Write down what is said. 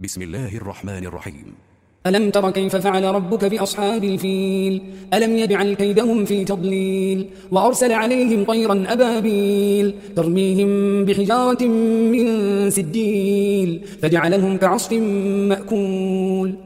بسم الله الرحمن الرحيم. ألم تر كيف فعل ربك بأصحاب الفيل ألم يجعل كيدهم في تضليل وأرسل عليهم طيرا أبابيل ترميهم بحجارة من سجيل فجعلهم كعصف مأكول